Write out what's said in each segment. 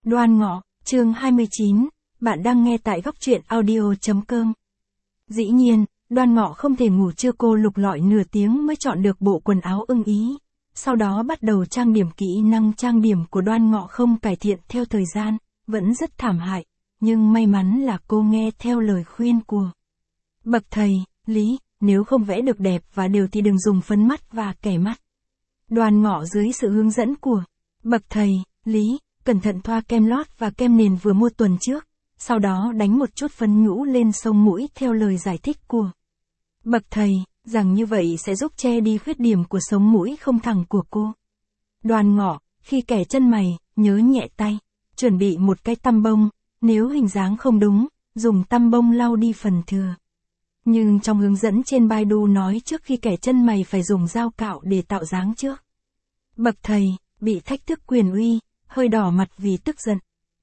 Đoan Ngọ, chương 29, bạn đang nghe tại góc truyện audio.com. Dĩ nhiên, Đoan Ngọ không thể ngủ trưa, cô lục lọi nửa tiếng mới chọn được bộ quần áo ưng ý. Sau đó bắt đầu trang điểm. Kỹ năng trang điểm của Đoan Ngọ không cải thiện theo thời gian, vẫn rất thảm hại. Nhưng may mắn là cô nghe theo lời khuyên của bậc thầy, Lý, nếu không vẽ được đẹp và đều thì đừng dùng phấn mắt và kẻ mắt. Đoan Ngọ dưới sự hướng dẫn của bậc thầy, Lý, cẩn thận thoa kem lót và kem nền vừa mua tuần trước, sau đó đánh một chút phấn nhũ lên sống mũi theo lời giải thích của bậc thầy, rằng như vậy sẽ giúp che đi khuyết điểm của sống mũi không thẳng của cô. Đoan Ngọ, khi kẻ chân mày, nhớ nhẹ tay, chuẩn bị một cái tăm bông, nếu hình dáng không đúng, dùng tăm bông lau đi phần thừa. Nhưng trong hướng dẫn trên Baidu nói trước khi kẻ chân mày phải dùng dao cạo để tạo dáng trước. Bậc thầy, bị thách thức quyền uy, hơi đỏ mặt vì tức giận.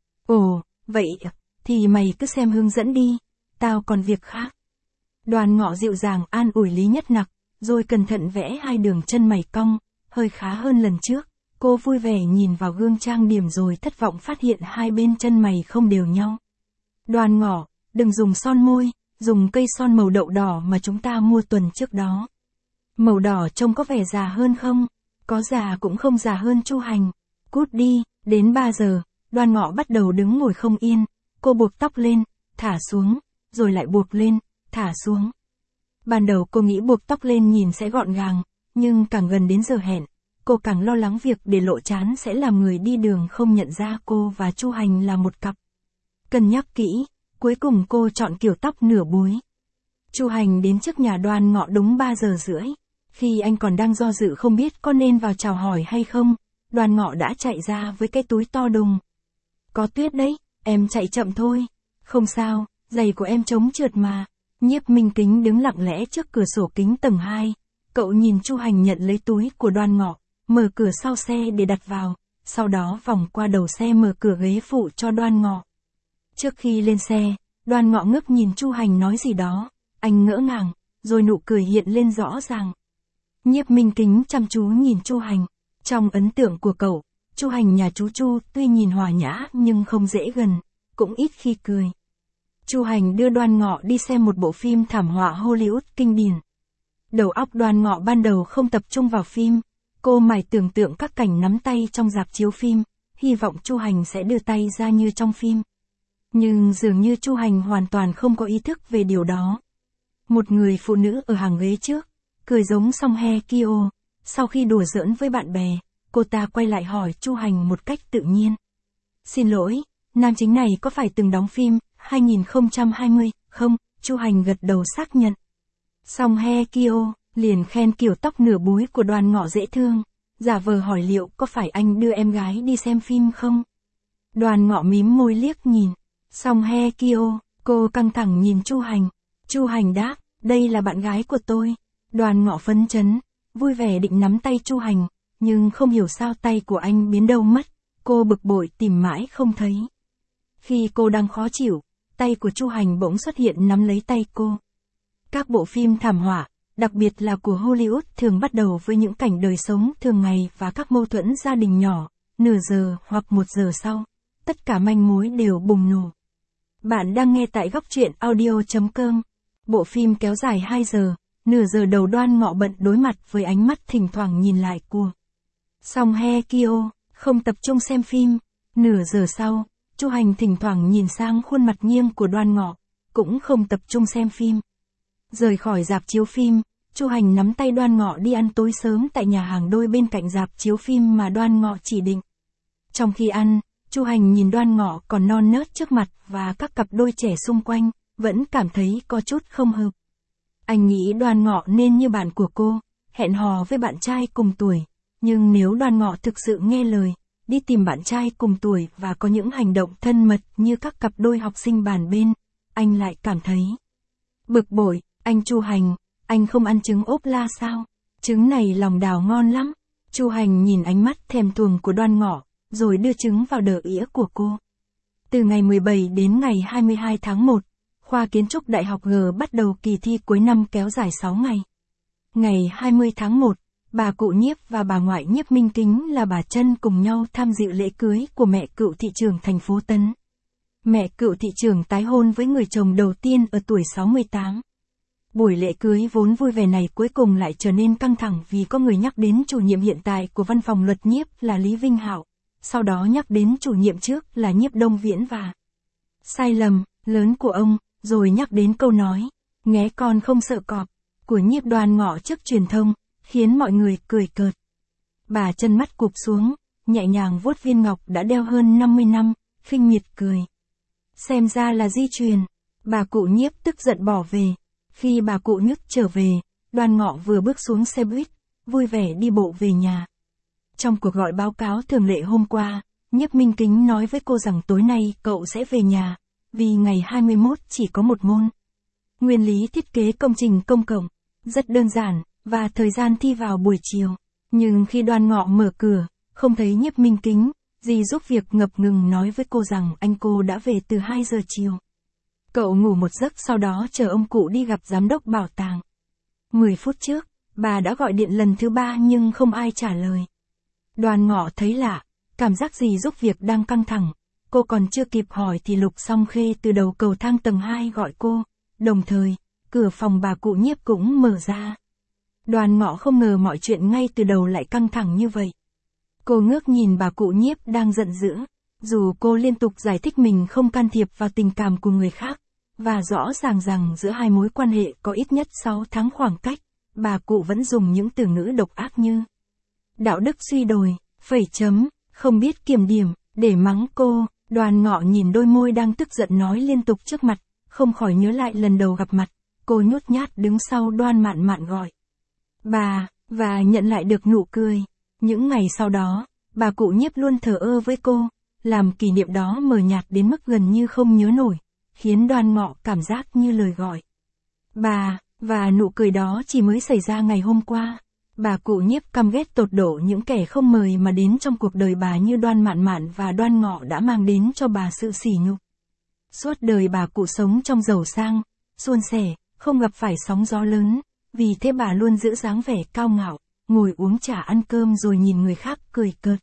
Ồ, vậy thì mày cứ xem hướng dẫn đi, tao còn việc khác. Đoan Ngọ dịu dàng an ủi Lý Nhất Nặc, rồi cẩn thận vẽ hai đường chân mày cong, hơi khá hơn lần trước. Cô vui vẻ nhìn vào gương trang điểm rồi thất vọng phát hiện hai bên chân mày không đều nhau. Đoan Ngọ, đừng dùng son môi, dùng cây son màu đậu đỏ mà chúng ta mua tuần trước đó. Màu đỏ trông có vẻ già hơn không? Có già cũng không già hơn Chu Hành. Cút đi, đến 3 giờ, Đoan Ngọ bắt đầu đứng ngồi không yên. Cô buộc tóc lên, thả xuống, rồi lại buộc lên, thả xuống. Ban đầu cô nghĩ buộc tóc lên nhìn sẽ gọn gàng, nhưng càng gần đến giờ hẹn, cô càng lo lắng việc để lộ trán sẽ làm người đi đường không nhận ra cô và Chu Hành là một cặp. Cân nhắc kỹ, cuối cùng cô chọn kiểu tóc nửa búi. Chu Hành đến trước nhà Đoan Ngọ đúng 3 giờ rưỡi. Khi anh còn đang do dự không biết có nên vào chào hỏi hay không, Đoan Ngọ đã chạy ra với cái túi to đùng. Có tuyết đấy, em chạy chậm thôi. Không sao, giày của em chống trượt mà. Nhiếp Minh Kính đứng lặng lẽ trước cửa sổ kính tầng 2. Cậu nhìn Chu Hành nhận lấy túi của Đoan Ngọ, mở cửa sau xe để đặt vào, sau đó vòng qua đầu xe mở cửa ghế phụ cho Đoan Ngọ. Trước khi lên xe, Đoan Ngọ ngước nhìn Chu Hành nói gì đó, anh ngỡ ngàng, rồi nụ cười hiện lên rõ ràng. Nhiếp Minh Kính chăm chú nhìn Chu Hành. Trong ấn tượng của cậu, Chu Hành nhà chú Chu tuy nhìn hòa nhã nhưng không dễ gần, cũng ít khi cười. Chu Hành đưa Đoan Ngọ đi xem một bộ phim thảm họa Hollywood kinh điển. Đầu óc Đoan Ngọ ban đầu không tập trung vào phim, cô mải tưởng tượng các cảnh nắm tay trong rạp chiếu phim, hy vọng Chu Hành sẽ đưa tay ra như trong phim. Nhưng dường như Chu Hành hoàn toàn không có ý thức về điều đó. Một người phụ nữ ở hàng ghế trước, cười giống Song Hye Kyo. Sau khi đùa giỡn với bạn bè, cô ta quay lại hỏi Chu Hành một cách tự nhiên. Xin lỗi, nam chính này có phải từng đóng phim 2020 không? Chu Hành gật đầu xác nhận. Song Hye Kyo liền khen kiểu tóc nửa búi của Đoan Ngọ dễ thương, giả vờ hỏi liệu có phải anh đưa em gái đi xem phim không? Đoan Ngọ mím môi liếc nhìn. Song Hye Kyo, cô căng thẳng nhìn Chu Hành. Chu Hành đáp, đây là bạn gái của tôi. Đoan Ngọ phấn chấn, vui vẻ định nắm tay Chu Hành, nhưng không hiểu sao tay của anh biến đâu mất. Cô bực bội tìm mãi không thấy. Khi cô đang khó chịu, tay của Chu Hành bỗng xuất hiện nắm lấy tay cô. Các bộ phim thảm họa, đặc biệt là của Hollywood thường bắt đầu với những cảnh đời sống thường ngày và các mâu thuẫn gia đình nhỏ. Nửa giờ hoặc 1 giờ sau, tất cả manh mối đều bùng nổ. Bạn đang nghe tại góc truyện audio.com. Bộ phim kéo dài 2 giờ, nửa giờ đầu Đoan Ngọ bận đối mặt với ánh mắt thỉnh thoảng nhìn lại của Song Hye Kyo, không tập trung xem phim. Nửa giờ sau, Chu Hành thỉnh thoảng nhìn sang khuôn mặt nghiêng của Đoan Ngọ, cũng không tập trung xem phim. Rời khỏi rạp chiếu phim, Chu Hành nắm tay Đoan Ngọ đi ăn tối sớm tại nhà hàng đôi bên cạnh rạp chiếu phim mà Đoan Ngọ chỉ định. Trong khi ăn, Chu Hành nhìn Đoan Ngọ còn non nớt trước mặt và các cặp đôi trẻ xung quanh, vẫn cảm thấy có chút không hợp. Anh nghĩ Đoan Ngọ nên như bạn của cô, hẹn hò với bạn trai cùng tuổi. Nhưng nếu Đoan Ngọ thực sự nghe lời, đi tìm bạn trai cùng tuổi và có những hành động thân mật như các cặp đôi học sinh bàn bên, anh lại cảm thấy bực bội. Anh Chu Hành, anh không ăn trứng ốp la sao? Trứng này lòng đào ngon lắm. Chu Hành nhìn ánh mắt thèm thuồng của Đoan Ngọ, rồi đưa trứng vào đờ ĩa của cô. Từ ngày 17 đến ngày 22 tháng 1, khoa kiến trúc Đại học G bắt đầu kỳ thi cuối năm kéo dài 6 ngày. Ngày 20 tháng 1, bà cụ Nhiếp và bà ngoại Nhiếp Minh Kính là bà Trân cùng nhau tham dự lễ cưới của mẹ cựu thị trưởng thành phố Tấn. Mẹ cựu thị trưởng tái hôn với người chồng đầu tiên ở tuổi 68. Buổi lễ cưới vốn vui vẻ này cuối cùng lại trở nên căng thẳng vì có người nhắc đến chủ nhiệm hiện tại của văn phòng luật Nhiếp là Lý Vinh Hạo, sau đó nhắc đến chủ nhiệm trước là Nhiếp Đông Viễn và sai lầm lớn của ông, rồi nhắc đến câu nói, nghé con không sợ cọp, của Nhiếp Đoan Ngọ trước truyền thông, khiến mọi người cười cợt. Bà Trân mắt cụp xuống, nhẹ nhàng vuốt viên ngọc đã đeo hơn 50 năm, khinh miệt cười. Xem ra là di truyền. Bà cụ Nhiếp tức giận bỏ về. Khi bà cụ Nhức trở về, Đoan Ngọ vừa bước xuống xe buýt, vui vẻ đi bộ về nhà. Trong cuộc gọi báo cáo thường lệ hôm qua, Nhiếp Minh Kính nói với cô rằng tối nay cậu sẽ về nhà, vì ngày 21 chỉ có một môn. Nguyên lý thiết kế công trình công cộng, rất đơn giản, và thời gian thi vào buổi chiều. Nhưng khi Đoan Ngọ mở cửa, không thấy Nhiếp Minh Kính, dì giúp việc ngập ngừng nói với cô rằng anh cô đã về từ 2 giờ chiều. Cậu ngủ một giấc sau đó chờ ông cụ đi gặp giám đốc bảo tàng. 10 phút trước, bà đã gọi điện lần thứ 3 nhưng không ai trả lời. Đoan Ngọ thấy lạ, cảm giác dì giúp việc đang căng thẳng. Cô còn chưa kịp hỏi thì Lục Song Khê từ đầu cầu thang tầng 2 gọi cô, đồng thời, cửa phòng bà cụ Nhiếp cũng mở ra. Đoan Ngọ không ngờ mọi chuyện ngay từ đầu lại căng thẳng như vậy. Cô ngước nhìn bà cụ Nhiếp đang giận dữ, dù cô liên tục giải thích mình không can thiệp vào tình cảm của người khác, và rõ ràng rằng giữa hai mối quan hệ có ít nhất 6 tháng khoảng cách, bà cụ vẫn dùng những từ ngữ độc ác như đạo đức suy đồi, không biết kiểm điểm, để mắng cô. Đoan Ngọ nhìn đôi môi đang tức giận nói liên tục trước mặt, không khỏi nhớ lại lần đầu gặp mặt, cô nhút nhát đứng sau Đoan Mạn Mạn gọi bà, và nhận lại được nụ cười. Những ngày sau đó, bà cụ Nhiếp luôn thờ ơ với cô, làm kỷ niệm đó mờ nhạt đến mức gần như không nhớ nổi, khiến Đoan Ngọ cảm giác như lời gọi bà, và nụ cười đó chỉ mới xảy ra ngày hôm qua. Bà cụ Nhiếp căm ghét tột độ những kẻ không mời mà đến trong cuộc đời bà như Đoan Mạn Mạn và Đoan Ngọ đã mang đến cho bà sự sỉ nhục. Suốt đời bà cụ sống trong giàu sang, suôn sẻ, không gặp phải sóng gió lớn, vì thế bà luôn giữ dáng vẻ cao ngạo, ngồi uống trà ăn cơm rồi nhìn người khác cười cợt.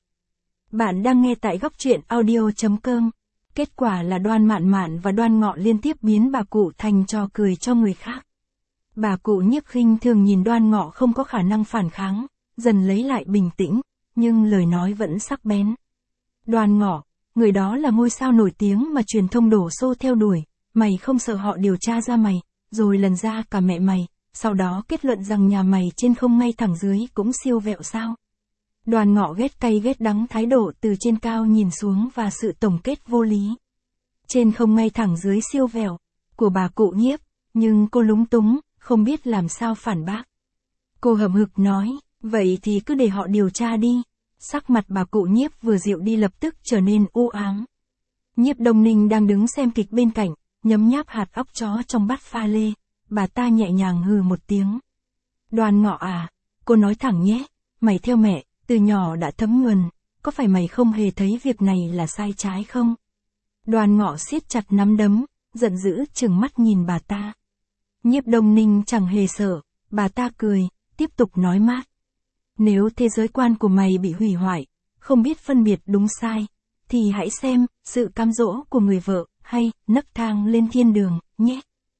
Bạn đang nghe tại góc truyện audio.com. Kết quả là Đoan Mạn Mạn và Đoan Ngọ liên tiếp biến bà cụ thành trò cười cho người khác. Bà cụ Nhiếp khinh thường nhìn Đoan Ngọ không có khả năng phản kháng, dần lấy lại bình tĩnh, nhưng lời nói vẫn sắc bén. Đoan Ngọ, người đó là ngôi sao nổi tiếng mà truyền thông đổ xô theo đuổi, mày không sợ họ điều tra ra mày, rồi lần ra cả mẹ mày, sau đó kết luận rằng nhà mày trên không ngay thẳng dưới cũng siêu vẹo sao? Đoan Ngọ ghét cay ghét đắng thái độ từ trên cao nhìn xuống và sự tổng kết vô lý. Trên không ngay thẳng dưới siêu vẹo, của bà cụ Nhiếp, nhưng cô lúng túng, không biết làm sao phản bác. Cô hậm hực nói, vậy thì cứ để họ điều tra đi. Sắc mặt bà cụ Nhiếp vừa dịu đi lập tức trở nên u ám. Nhiếp Đông Ninh đang đứng xem kịch bên cạnh, nhấm nháp hạt óc chó trong bát pha lê, bà ta nhẹ nhàng hừ một tiếng. Đoan Ngọ à, cô nói thẳng nhé, mày theo mẹ, từ nhỏ đã thấm nhuần, có phải mày không hề thấy việc này là sai trái không? Đoan Ngọ siết chặt nắm đấm, giận dữ trừng mắt nhìn bà ta. Nhiếp Đông Ninh chẳng hề sợ, bà ta cười, tiếp tục nói mát. Nếu thế giới quan của mày bị hủy hoại, không biết phân biệt đúng sai, thì hãy xem, sự cám dỗ của người vợ, hay, nấc thang lên thiên đường, nhé.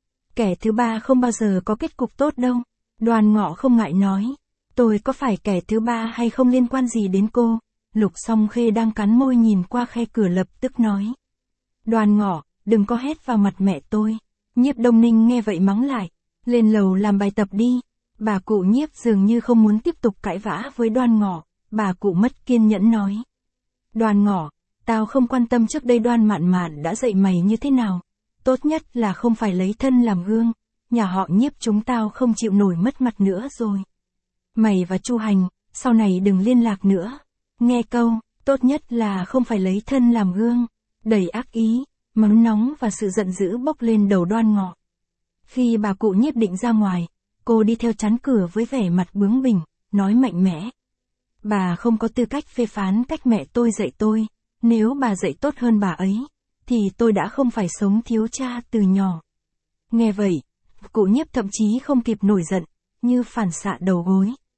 Kẻ thứ ba không bao giờ có kết cục tốt đâu. Đoan Ngọ không ngại nói. Tôi có phải kẻ thứ ba hay không liên quan gì đến cô? Lục Song Khê đang cắn môi nhìn qua khe cửa lập tức nói. Đoan Ngọ, đừng có hét vào mặt mẹ tôi. Nhiếp Đông Ninh nghe vậy mắng lại. Lên lầu làm bài tập đi. Bà cụ Nhiếp dường như không muốn tiếp tục cãi vã với Đoan Ngọ. Bà cụ mất kiên nhẫn nói. Đoan Ngọ, tao không quan tâm trước đây Đoan Mạn Mạn đã dạy mày như thế nào. Tốt nhất là không phải lấy thân làm gương. Nhà họ Nhiếp chúng tao không chịu nổi mất mặt nữa rồi. Mày và Chu Hành, sau này đừng liên lạc nữa. Nghe câu, tốt nhất là không phải lấy thân làm gương. Đầy ác ý, mắng nóng và sự giận dữ bốc lên đầu Đoan Ngọ. Khi bà cụ Nhiếp định ra ngoài, cô đi theo chắn cửa với vẻ mặt bướng bỉnh, nói mạnh mẽ. Bà không có tư cách phê phán cách mẹ tôi dạy tôi. Nếu bà dạy tốt hơn bà ấy, thì tôi đã không phải sống thiếu cha từ nhỏ. Nghe vậy, cụ Nhiếp thậm chí không kịp nổi giận, như phản xạ đầu gối.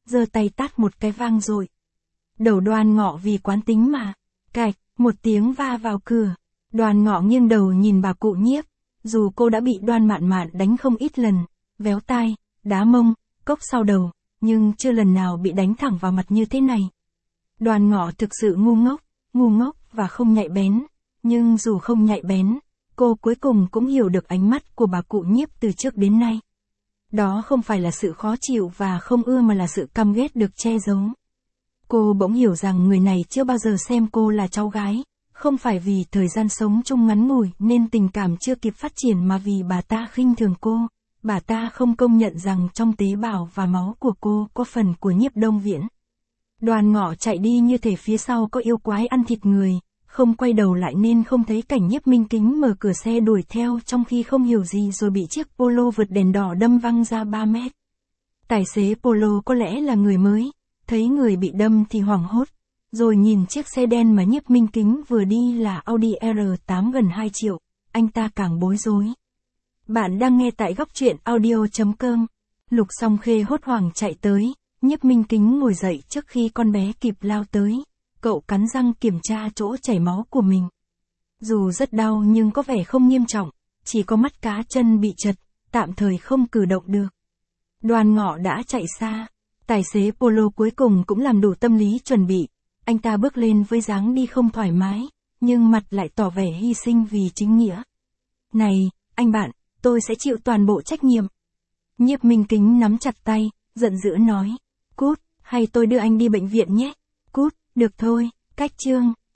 giơ tay tát một cái vang dội. Đầu Đoan Ngọ vì quán tính mà. Cạch, một tiếng va vào cửa. Đoan Ngọ nghiêng đầu nhìn bà cụ Nhiếp. Dù cô đã bị Đoan Mạn Mạn đánh không ít lần, véo tai, đá mông, cốc sau đầu, nhưng chưa lần nào bị đánh thẳng vào mặt như thế này. Đoan Ngọ thực sự ngu ngốc và không nhạy bén. Nhưng dù không nhạy bén, cô cuối cùng cũng hiểu được ánh mắt của bà cụ Nhiếp từ trước đến nay. Đó không phải là sự khó chịu và không ưa mà là sự căm ghét được che giấu. Cô bỗng hiểu rằng người này chưa bao giờ xem cô là cháu gái, không phải vì thời gian sống chung ngắn ngủi nên tình cảm chưa kịp phát triển mà vì bà ta khinh thường cô, bà ta không công nhận rằng trong tế bào và máu của cô có phần của Nhiếp Đông Viễn. Đoan Ngọ chạy đi như thể phía sau có yêu quái ăn thịt người, không quay đầu lại nên không thấy cảnh Nhiếp Minh Kính mở cửa xe đuổi theo trong khi không hiểu gì rồi bị chiếc Polo vượt đèn đỏ đâm văng ra 3 mét. Tài xế Polo có lẽ là người mới, thấy người bị đâm thì hoảng hốt, rồi nhìn chiếc xe đen mà Nhiếp Minh Kính vừa đi là Audi R8 gần 2 triệu, anh ta càng bối rối. Bạn đang nghe tại góc truyện audio.com. Lục Song Khê hốt hoảng chạy tới, Nhiếp Minh Kính ngồi dậy trước khi con bé kịp lao tới. Cậu cắn răng kiểm tra chỗ chảy máu của mình. Dù rất đau nhưng có vẻ không nghiêm trọng, chỉ có mắt cá chân bị trật, tạm thời không cử động được. Đoan Ngọ đã chạy xa. Tài xế Polo cuối cùng cũng làm đủ tâm lý chuẩn bị. Anh ta bước lên với dáng đi không thoải mái, nhưng mặt lại tỏ vẻ hy sinh vì chính nghĩa. Này, anh bạn, tôi sẽ chịu toàn bộ trách nhiệm. Nhiếp Minh Kính nắm chặt tay, giận dữ nói. Cút, hay tôi đưa anh đi bệnh viện nhé. Cút, được thôi, cách Trương.